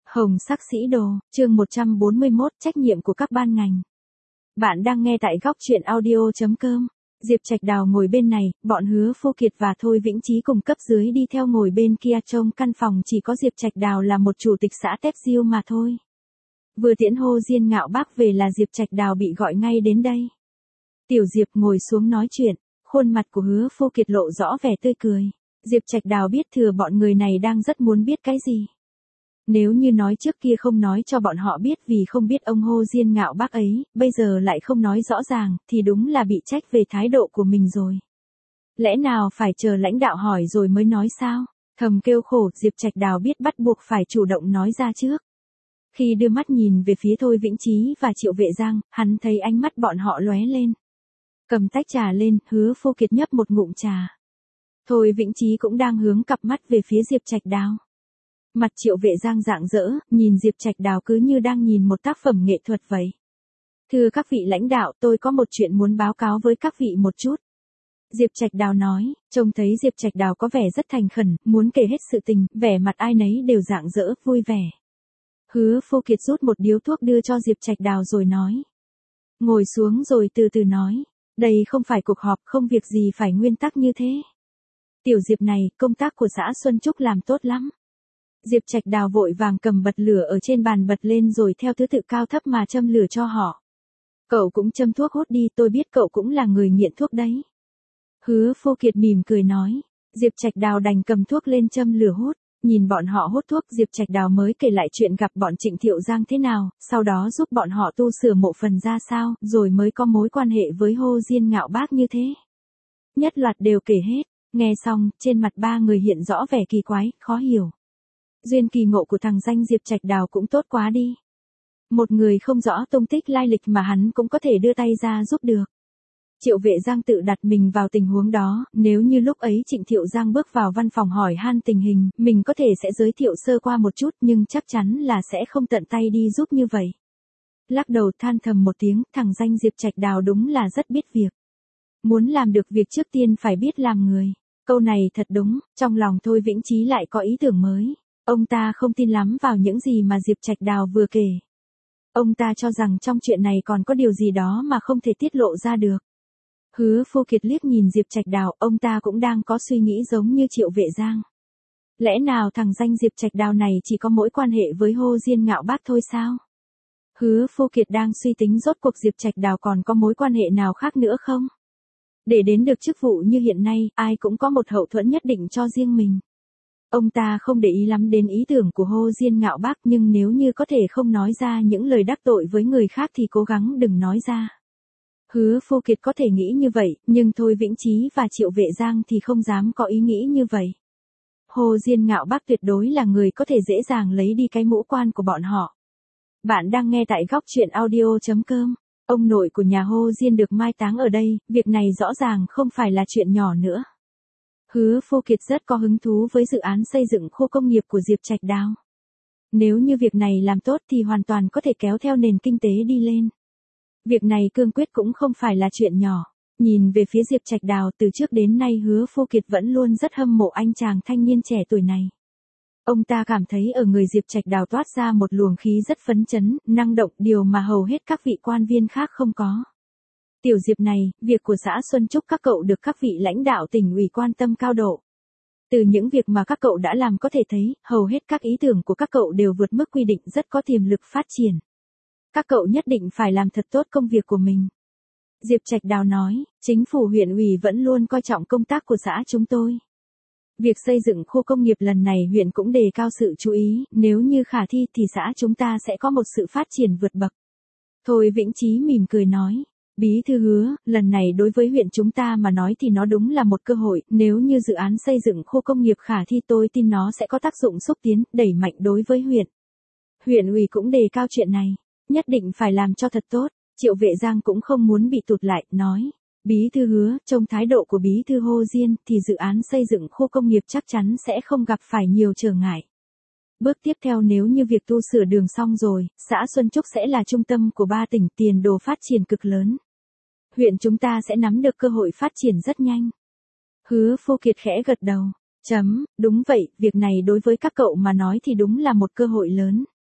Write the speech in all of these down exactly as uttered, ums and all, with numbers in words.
Hồng sắc sĩ đồ, chương một trăm bốn mươi mốt, trách nhiệm của các ban ngành. Bạn đang nghe tại góc truyện audio chấm com. Diệp Trạch Đào ngồi bên này, bọn Hứa Phô Kiệt và Thôi Vĩnh Chí cùng cấp dưới đi theo ngồi bên kia, trông căn phòng chỉ có Diệp Trạch Đào là một chủ tịch xã Tép Diêu mà thôi. Vừa tiễn Hồ Diên Ngạo Bác về là Diệp Trạch Đào bị gọi ngay đến đây. Tiểu Diệp ngồi xuống nói chuyện, khuôn mặt của Hứa Phô Kiệt lộ rõ vẻ tươi cười. Diệp Trạch Đào biết thừa bọn người này đang rất muốn biết cái gì. Nếu như nói trước kia không nói cho bọn họ biết vì không biết ông Hồ Diên Ngạo Bác ấy, bây giờ lại không nói rõ ràng, thì đúng là bị trách về thái độ của mình rồi. Lẽ nào phải chờ lãnh đạo hỏi rồi mới nói sao? Thầm kêu khổ, Diệp Trạch Đào biết bắt buộc phải chủ động nói ra trước. Khi đưa mắt nhìn về phía Thôi Vĩnh Chí và Triệu Vệ Giang, hắn thấy ánh mắt bọn họ lóe lên. Cầm tách trà lên, Hứa Phô Kiệt nhấp một ngụm trà. Thôi Vĩnh Chí cũng đang hướng cặp mắt về phía Diệp Trạch Đào. Mặt Triệu Vệ Giang rạng rỡ, nhìn Diệp Trạch Đào cứ như đang nhìn một tác phẩm nghệ thuật vậy. Thưa các vị lãnh đạo, tôi có một chuyện muốn báo cáo với các vị một chút. Diệp Trạch Đào nói, trông thấy Diệp Trạch Đào có vẻ rất thành khẩn, muốn kể hết sự tình, vẻ mặt ai nấy đều rạng rỡ, vui vẻ. Hứa Phô Kiệt rút một điếu thuốc đưa cho Diệp Trạch Đào rồi nói. Ngồi xuống rồi từ từ nói, đây không phải cuộc họp, không việc gì phải nguyên tắc như thế. Tiểu Diệp này, công tác của xã Xuân Trúc làm tốt lắm. Diệp Trạch Đào vội vàng cầm bật lửa ở trên bàn bật lên rồi theo thứ tự cao thấp mà châm lửa cho họ. Cậu cũng châm thuốc hút đi, tôi biết cậu cũng là người nghiện thuốc đấy. Hứa Phô Kiệt mỉm cười nói. Diệp Trạch Đào đành cầm thuốc lên châm lửa hút. Nhìn bọn họ hút thuốc, Diệp Trạch Đào mới kể lại chuyện gặp bọn Trịnh Thiệu Giang thế nào, sau đó giúp bọn họ tu sửa mộ phần ra sao, rồi mới có mối quan hệ với Hồ Diên Ngạo Bác như thế. Nhất loạt đều kể hết, nghe xong, trên mặt ba người hiện rõ vẻ kỳ quái, khó hiểu. Duyên kỳ ngộ của thằng danh Diệp Trạch Đào cũng tốt quá đi. Một người không rõ tung tích lai lịch mà hắn cũng có thể đưa tay ra giúp được. Triệu Vệ Giang tự đặt mình vào tình huống đó, nếu như lúc ấy Trịnh Thiệu Giang bước vào văn phòng hỏi han tình hình, mình có thể sẽ giới thiệu sơ qua một chút nhưng chắc chắn là sẽ không tận tay đi giúp như vậy. Lắc đầu than thầm một tiếng, thằng danh Diệp Trạch Đào đúng là rất biết việc. Muốn làm được việc trước tiên phải biết làm người. Câu này thật đúng, trong lòng Thôi Vĩnh Chí lại có ý tưởng mới. Ông ta không tin lắm vào những gì mà Diệp Trạch Đào vừa kể. Ông ta cho rằng trong chuyện này còn có điều gì đó mà không thể tiết lộ ra được. Hứa Phô Kiệt liếc nhìn Diệp Trạch Đào, ông ta cũng đang có suy nghĩ giống như Triệu Vệ Giang. Lẽ nào thằng danh Diệp Trạch Đào này chỉ có mối quan hệ với Hồ Diên Ngạo Bác thôi sao? Hứa Phô Kiệt đang suy tính rốt cuộc Diệp Trạch Đào còn có mối quan hệ nào khác nữa không? Để đến được chức vụ như hiện nay, ai cũng có một hậu thuẫn nhất định cho riêng mình. Ông ta không để ý lắm đến ý tưởng của Hồ Diên Ngạo Bác, nhưng nếu như có thể không nói ra những lời đắc tội với người khác thì cố gắng đừng nói ra. Hứa Phô Kiệt có thể nghĩ như vậy, nhưng Thôi Vĩnh Chí và Triệu Vệ Giang thì không dám có ý nghĩ như vậy. Hồ Diên Ngạo Bác tuyệt đối là người có thể dễ dàng lấy đi cái mũ quan của bọn họ. Bạn đang nghe tại góc truyện audio chấm com. Ông nội của nhà Hồ Diên được mai táng ở đây, việc này rõ ràng không phải là chuyện nhỏ nữa. Hứa Phô Kiệt rất có hứng thú với dự án xây dựng khu công nghiệp của Diệp Trạch Đào. Nếu như việc này làm tốt thì hoàn toàn có thể kéo theo nền kinh tế đi lên. Việc này cương quyết cũng không phải là chuyện nhỏ. Nhìn về phía Diệp Trạch Đào, từ trước đến nay Hứa Phô Kiệt vẫn luôn rất hâm mộ anh chàng thanh niên trẻ tuổi này. Ông ta cảm thấy ở người Diệp Trạch Đào toát ra một luồng khí rất phấn chấn, năng động, điều mà hầu hết các vị quan viên khác không có. Tiểu Diệp này, việc của xã Xuân Trúc các cậu được các vị lãnh đạo tỉnh ủy quan tâm cao độ. Từ những việc mà các cậu đã làm có thể thấy, hầu hết các ý tưởng của các cậu đều vượt mức quy định, rất có tiềm lực phát triển. Các cậu nhất định phải làm thật tốt công việc của mình. Diệp Trạch Đào nói, chính phủ huyện ủy vẫn luôn coi trọng công tác của xã chúng tôi. Việc xây dựng khu công nghiệp lần này huyện cũng đề cao sự chú ý, nếu như khả thi thì xã chúng ta sẽ có một sự phát triển vượt bậc. Thôi Vĩnh Chí mỉm cười nói. Bí thư Hứa, lần này đối với huyện chúng ta mà nói thì nó đúng là một cơ hội, nếu như dự án xây dựng khu công nghiệp khả thi tôi tin nó sẽ có tác dụng xúc tiến, đẩy mạnh đối với huyện. Huyện ủy cũng đề cao chuyện này, nhất định phải làm cho thật tốt. Triệu Vệ Giang cũng không muốn bị tụt lại, nói. Bí thư Hứa, trong thái độ của bí thư Hồ Diên thì dự án xây dựng khu công nghiệp chắc chắn sẽ không gặp phải nhiều trở ngại. Bước tiếp theo nếu như việc tu sửa đường xong rồi, xã Xuân Trúc sẽ là trung tâm của ba tỉnh, tiền đồ phát triển cực lớn. Huyện chúng ta sẽ nắm được cơ hội phát triển rất nhanh. Hứa Phô Kiệt khẽ gật đầu. Chấm, đúng vậy, việc này đối với các cậu mà nói thì đúng là một cơ hội lớn.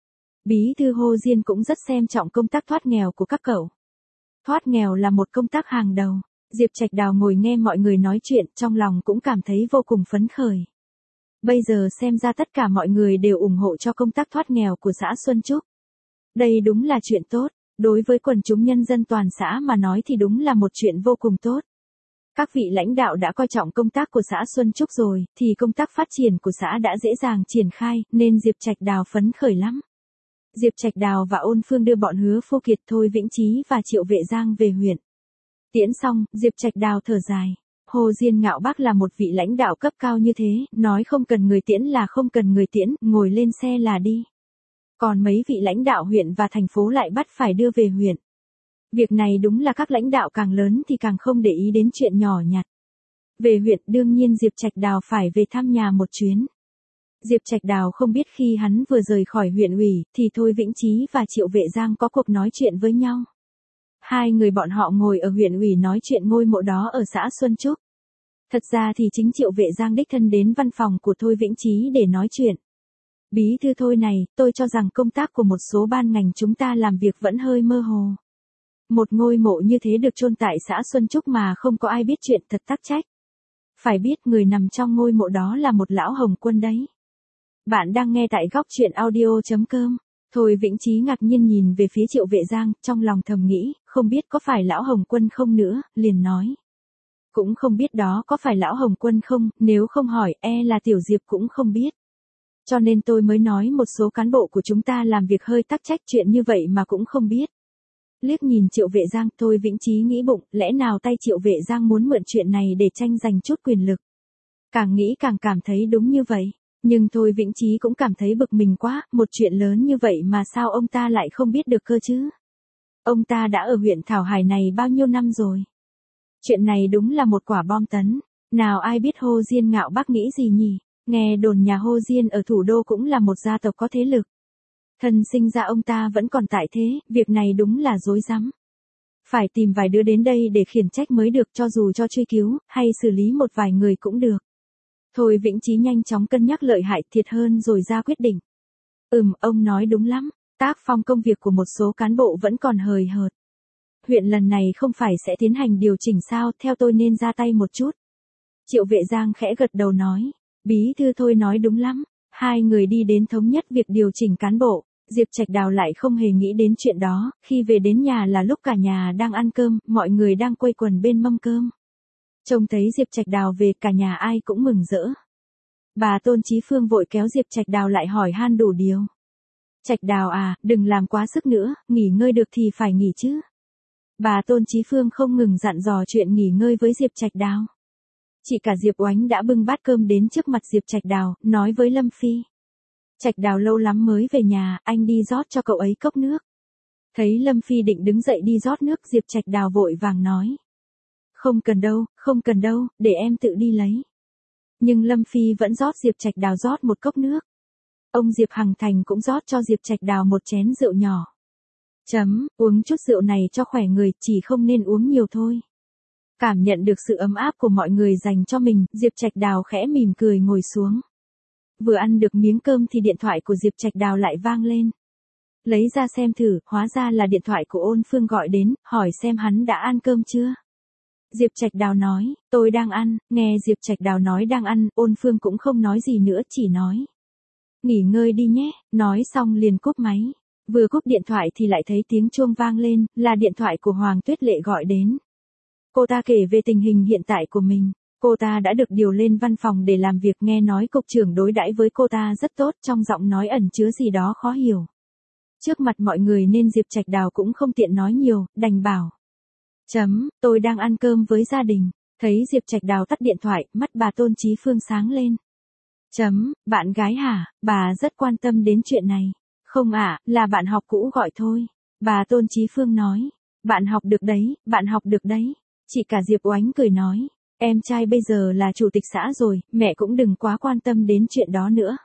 Bí thư Hồ Diên cũng rất xem trọng công tác thoát nghèo của các cậu. Thoát nghèo là một công tác hàng đầu. Diệp Trạch Đào ngồi nghe mọi người nói chuyện, trong lòng cũng cảm thấy vô cùng phấn khởi. Bây giờ xem ra tất cả mọi người đều ủng hộ cho công tác thoát nghèo của xã Xuân Trúc. Đây đúng là chuyện tốt, đối với quần chúng nhân dân toàn xã mà nói thì đúng là một chuyện vô cùng tốt. Các vị lãnh đạo đã coi trọng công tác của xã Xuân Trúc rồi, thì công tác phát triển của xã đã dễ dàng triển khai, nên Diệp Trạch Đào phấn khởi lắm. Diệp Trạch Đào và Ôn Phương đưa bọn Hứa Phô Kiệt, Thôi Vĩnh Chí và Triệu Vệ Giang về huyện. Tiễn xong, Diệp Trạch Đào thở dài. Hồ Diên Ngạo Bác là một vị lãnh đạo cấp cao như thế, nói không cần người tiễn là không cần người tiễn, ngồi lên xe là đi. Còn mấy vị lãnh đạo huyện và thành phố lại bắt phải đưa về huyện. Việc này đúng là các lãnh đạo càng lớn thì càng không để ý đến chuyện nhỏ nhặt. Về huyện đương nhiên Diệp Trạch Đào phải về thăm nhà một chuyến. Diệp Trạch Đào không biết khi hắn vừa rời khỏi huyện ủy, thì Thôi Vĩnh Chí và Triệu Vệ Giang có cuộc nói chuyện với nhau. Hai người bọn họ ngồi ở huyện ủy nói chuyện ngôi mộ đó ở xã Xuân Trúc. Thật ra thì chính Triệu Vệ Giang đích thân đến văn phòng của Thôi Vĩnh Chí để nói chuyện. Bí thư Thôi này, tôi cho rằng công tác của một số ban ngành chúng ta làm việc vẫn hơi mơ hồ. Một ngôi mộ như thế được chôn tại xã Xuân Trúc mà không có ai biết chuyện thật tắc trách. Phải biết người nằm trong ngôi mộ đó là một lão Hồng Quân đấy. Bạn đang nghe tại góc truyện audio chấm com. Thôi Vĩnh Chí ngạc nhiên nhìn về phía Triệu Vệ Giang, trong lòng thầm nghĩ, không biết có phải lão Hồng Quân không nữa, liền nói. Cũng không biết đó có phải lão Hồng Quân không, nếu không hỏi e là Tiểu Diệp cũng không biết. Cho nên tôi mới nói một số cán bộ của chúng ta làm việc hơi tắc trách, chuyện như vậy mà cũng không biết. Liếc nhìn Triệu Vệ Giang, Thôi Vĩnh Chí nghĩ bụng, lẽ nào tay Triệu Vệ Giang muốn mượn chuyện này để tranh giành chút quyền lực. Càng nghĩ càng cảm thấy đúng như vậy. Nhưng Thôi Vĩnh Chí cũng cảm thấy bực mình quá, một chuyện lớn như vậy mà sao ông ta lại không biết được cơ chứ? Ông ta đã ở huyện Thảo Hải này bao nhiêu năm rồi? Chuyện này đúng là một quả bom tấn. Nào ai biết Hồ Diên Ngạo Bác nghĩ gì nhỉ? Nghe đồn nhà Hồ Diên ở thủ đô cũng là một gia tộc có thế lực. Thân sinh ra ông ta vẫn còn tại thế, việc này đúng là rối rắm. Phải tìm vài đứa đến đây để khiển trách mới được, cho dù cho truy cứu, hay xử lý một vài người cũng được. Thôi Vĩnh Chí nhanh chóng cân nhắc lợi hại thiệt hơn rồi ra quyết định. Ừm, ông nói đúng lắm, tác phong công việc của một số cán bộ vẫn còn hời hợt. Huyện lần này không phải sẽ tiến hành điều chỉnh sao, theo tôi nên ra tay một chút. Triệu Vệ Giang khẽ gật đầu nói, bí thư Thôi nói đúng lắm. Hai người đi đến thống nhất việc điều chỉnh cán bộ. Diệp Trạch Đào lại không hề nghĩ đến chuyện đó, khi về đến nhà là lúc cả nhà đang ăn cơm, mọi người đang quây quần bên mâm cơm. Trông thấy Diệp Trạch Đào về, cả nhà ai cũng mừng rỡ. Bà Tôn Chí Phương vội kéo Diệp Trạch Đào lại hỏi han đủ điều. Trạch Đào à, đừng làm quá sức nữa, nghỉ ngơi được thì phải nghỉ chứ. Bà Tôn Chí Phương không ngừng dặn dò chuyện nghỉ ngơi với Diệp Trạch Đào. Chị cả Diệp Oánh đã bưng bát cơm đến trước mặt Diệp Trạch Đào, nói với Lâm Phi. Trạch Đào lâu lắm mới về nhà, anh đi rót cho cậu ấy cốc nước. Thấy Lâm Phi định đứng dậy đi rót nước, Diệp Trạch Đào vội vàng nói. Không cần đâu, không cần đâu, để em tự đi lấy. Nhưng Lâm Phi vẫn rót Diệp Trạch Đào rót một cốc nước. Ông Diệp Hằng Thành cũng rót cho Diệp Trạch Đào một chén rượu nhỏ. Chấm, uống chút rượu này cho khỏe người, chỉ không nên uống nhiều thôi. Cảm nhận được sự ấm áp của mọi người dành cho mình, Diệp Trạch Đào khẽ mỉm cười ngồi xuống. Vừa ăn được miếng cơm thì điện thoại của Diệp Trạch Đào lại vang lên. Lấy ra xem thử, hóa ra là điện thoại của Ôn Phương gọi đến, hỏi xem hắn đã ăn cơm chưa. Diệp Trạch Đào nói, tôi đang ăn. Nghe Diệp Trạch Đào nói đang ăn, Ôn Phương cũng không nói gì nữa, chỉ nói. Nghỉ ngơi đi nhé, nói xong liền cúp máy. Vừa cúp điện thoại thì lại thấy tiếng chuông vang lên, là điện thoại của Hoàng Tuyết Lệ gọi đến. Cô ta kể về tình hình hiện tại của mình. Cô ta đã được điều lên văn phòng để làm việc, nghe nói cục trưởng đối đãi với cô ta rất tốt, trong giọng nói ẩn chứa gì đó khó hiểu. Trước mặt mọi người nên Diệp Trạch Đào cũng không tiện nói nhiều, đành bảo. Chấm, tôi đang ăn cơm với gia đình. Thấy Diệp Trạch Đào tắt điện thoại, mắt bà Tôn Chí Phương sáng lên. Chấm, bạn gái hả, bà rất quan tâm đến chuyện này. Không ạ, à, là bạn học cũ gọi thôi. Bà Tôn Chí Phương nói. Bạn học được đấy, bạn học được đấy. Chị cả Diệp Oánh cười nói. Em trai bây giờ là chủ tịch xã rồi, mẹ cũng đừng quá quan tâm đến chuyện đó nữa.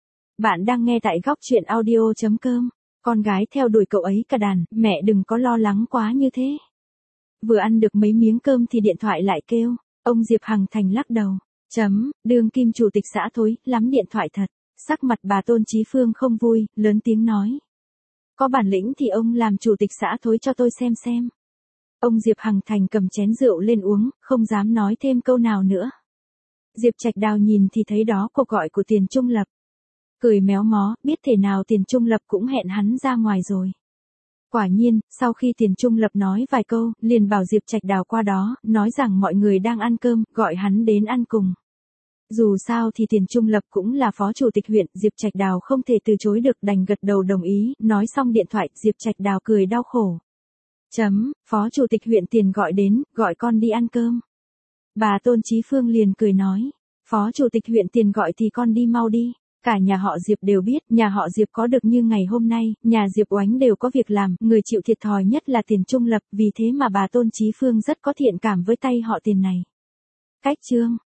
Bạn đang nghe tại góc truyện audio chấm com. Con gái theo đuổi cậu ấy cả đàn, mẹ đừng có lo lắng quá như thế. Vừa ăn được mấy miếng cơm thì điện thoại lại kêu. Ông Diệp Hằng Thành lắc đầu. Chấm, đương kim chủ tịch xã Thối, lắm điện thoại thật. Sắc mặt bà Tôn Chí Phương không vui, lớn tiếng nói. Có bản lĩnh thì ông làm chủ tịch xã thối cho tôi xem xem. Ông Diệp Hằng Thành cầm chén rượu lên uống, không dám nói thêm câu nào nữa. Diệp Trạch Đào nhìn thì thấy đó cuộc gọi của Tiền Trung Lập. Cười méo mó, biết thể nào Tiền Trung Lập cũng hẹn hắn ra ngoài rồi. Quả nhiên, sau khi Tiền Trung Lập nói vài câu, liền bảo Diệp Trạch Đào qua đó, nói rằng mọi người đang ăn cơm, gọi hắn đến ăn cùng. Dù sao thì Tiền Trung Lập cũng là phó chủ tịch huyện, Diệp Trạch Đào không thể từ chối được, đành gật đầu đồng ý, nói xong điện thoại, Diệp Trạch Đào cười đau khổ. Chấm, phó chủ tịch huyện Tiền gọi đến, gọi con đi ăn cơm. Bà Tôn Chí Phương liền cười nói, phó chủ tịch huyện Tiền gọi thì con đi mau đi. Cả nhà họ Diệp đều biết, nhà họ Diệp có được như ngày hôm nay, nhà Diệp Oánh đều có việc làm, người chịu thiệt thòi nhất là Tiền Trung Lập, vì thế mà bà Tôn Chí Phương rất có thiện cảm với tay họ Tiền này. Cách chương